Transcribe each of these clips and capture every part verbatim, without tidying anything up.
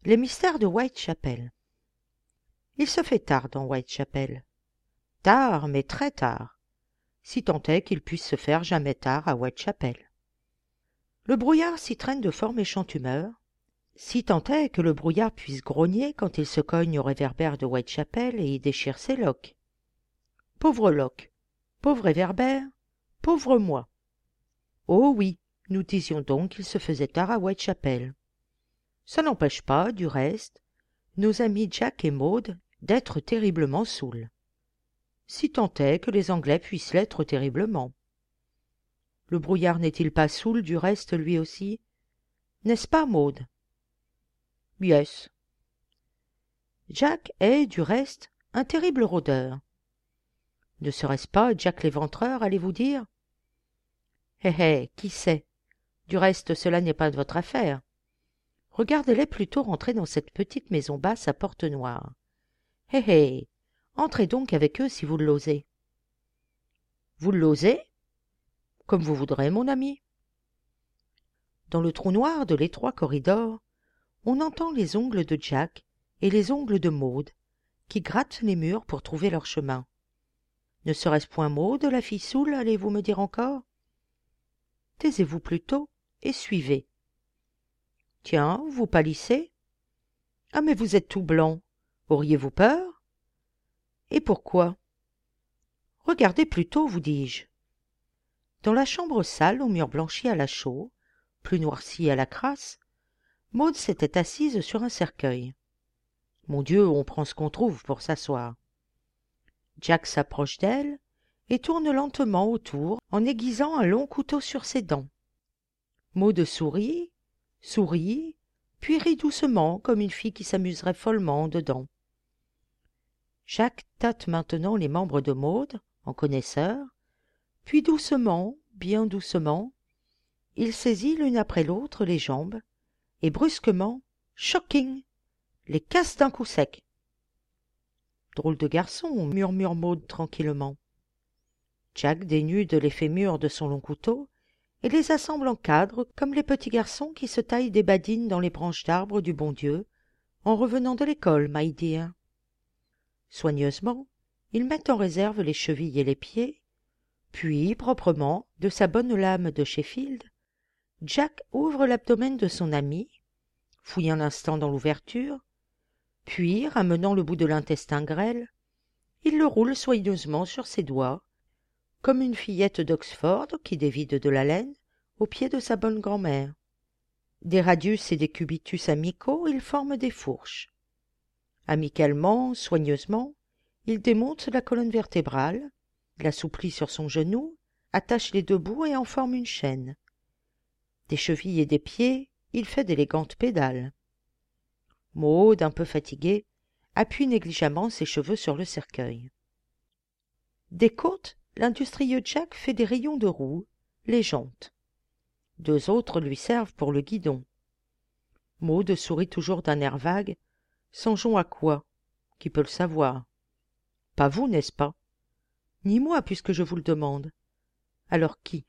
Les mystères de Whitechapel. Il se fait tard dans Whitechapel. Tard, mais très tard. Si tant est qu'il puisse se faire jamais tard à Whitechapel. Le brouillard s'y traîne de fort méchante humeur, si tant est que le brouillard puisse grogner quand il se cogne au réverbère de Whitechapel et y déchire ses loques. Pauvre Locke, pauvre réverbère, pauvre moi. Oh oui, nous disions donc qu'il se faisait tard à Whitechapel. Ça n'empêche pas, du reste, nos amis Jack et Maud d'être terriblement saouls. Si tant est que les Anglais puissent l'être terriblement. Le brouillard n'est-il pas saoul, du reste, lui aussi? N'est-ce pas, Maud? Yes. Jack est, du reste, un terrible rôdeur. Ne serait-ce pas Jack l'éventreur, allez-vous dire? Hé hé, qui sait? Du reste, cela n'est pas de votre affaire. Regardez-les plutôt rentrer dans cette petite maison basse à porte noire. Hé hé, entrez donc avec eux si vous l'osez. Vous l'osez? Comme vous voudrez, mon ami. Dans le trou noir de l'étroit corridor, on entend les ongles de Jack et les ongles de Maud qui grattent les murs pour trouver leur chemin. Ne serait-ce point Maud, la fille saoule, allez-vous me dire encore? Taisez-vous plutôt et suivez. Tiens, vous pâlissez? Ah, mais vous êtes tout blanc. Auriez-vous peur? Et pourquoi? Regardez plutôt, vous dis-je. Dans la chambre sale, aux murs blanchis à la chaux, plus noircis à la crasse, Maud s'était assise sur un cercueil. Mon Dieu, on prend ce qu'on trouve pour s'asseoir. Jack s'approche d'elle et tourne lentement autour en aiguisant un long couteau sur ses dents. Maud sourit, sourit, puis rit doucement comme une fille qui s'amuserait follement dedans. Jack tâte maintenant les membres de Maud, en connaisseur, puis doucement, bien doucement, il saisit l'une après l'autre les jambes, et brusquement, shocking, les casse d'un coup sec. Drôle de garçon, murmure Maud tranquillement. Jack dénude les fémurs de son long couteau et les assemble en cadre comme les petits garçons qui se taillent des badines dans les branches d'arbres du bon Dieu en revenant de l'école, my dear. Soigneusement, il met en réserve les chevilles et les pieds, puis, proprement, de sa bonne lame de Sheffield, Jack ouvre l'abdomen de son ami, fouille un instant dans l'ouverture, puis, ramenant le bout de l'intestin grêle, il le roule soigneusement sur ses doigts, comme une fillette d'Oxford qui dévide de la laine au pied de sa bonne grand-mère. Des radius et des cubitus amicaux, ils forment des fourches. Amicalement, soigneusement, il démonte la colonne vertébrale, l'assouplit sur son genou, attache les deux bouts et en forme une chaîne. Des chevilles et des pieds, il fait d'élégantes pédales. Maud, un peu fatiguée, appuie négligemment ses cheveux sur le cercueil. Des côtes, l'industrieux Jack fait des rayons de roue, les jantes. Deux autres lui servent pour le guidon. Maud sourit toujours d'un air vague. Songeons à quoi? Qui peut le savoir? Pas vous, n'est-ce pas? Ni moi, puisque je vous le demande. Alors qui?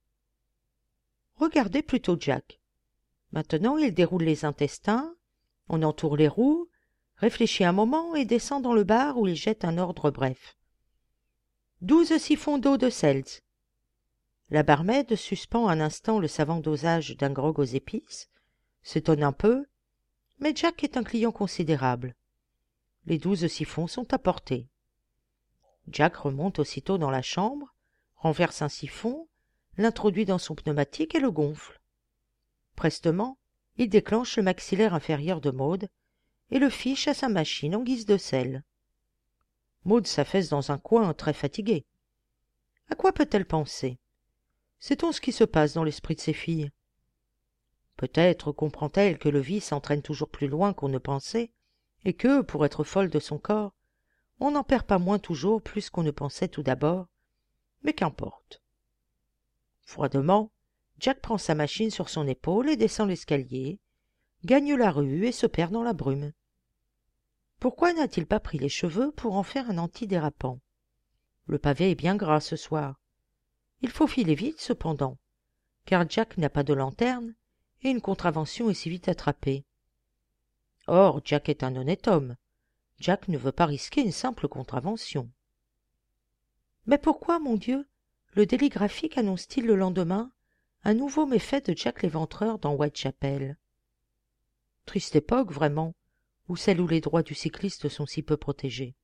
Regardez plutôt Jack. Maintenant, il déroule les intestins, on entoure les roues, réfléchit un moment et descend dans le bar où il jette un ordre bref. Douze siphons d'eau de seltz. La barmaid suspend un instant le savant dosage d'un grog aux épices, s'étonne un peu, mais Jack est un client considérable. Les douze siphons sont apportés. Jack remonte aussitôt dans la chambre, renverse un siphon, l'introduit dans son pneumatique et le gonfle. Prestement, il déclenche le maxillaire inférieur de Maud et le fiche à sa machine en guise de sel. Maud s'affaisse dans un coin très fatiguée. À quoi peut-elle penser? Sait-on ce qui se passe dans l'esprit de ces filles? Peut-être comprend-elle que le vice entraîne toujours plus loin qu'on ne pensait, et que, pour être folle de son corps, on n'en perd pas moins toujours plus qu'on ne pensait tout d'abord, mais qu'importe. Froidement, Jack prend sa machine sur son épaule et descend l'escalier, gagne la rue et se perd dans la brume. Pourquoi n'a-t-il pas pris les cheveux pour en faire un antidérapant? Le pavé est bien gras ce soir. Il faut filer vite, cependant, car Jack n'a pas de lanterne et une contravention est si vite attrapée. Or, Jack est un honnête homme. Jack ne veut pas risquer une simple contravention. Mais pourquoi, mon Dieu, le délit graphique annonce-t-il le lendemain un nouveau méfait de Jack l'Éventreur dans Whitechapel? Triste époque, vraiment, ou celle où les droits du cycliste sont si peu protégés.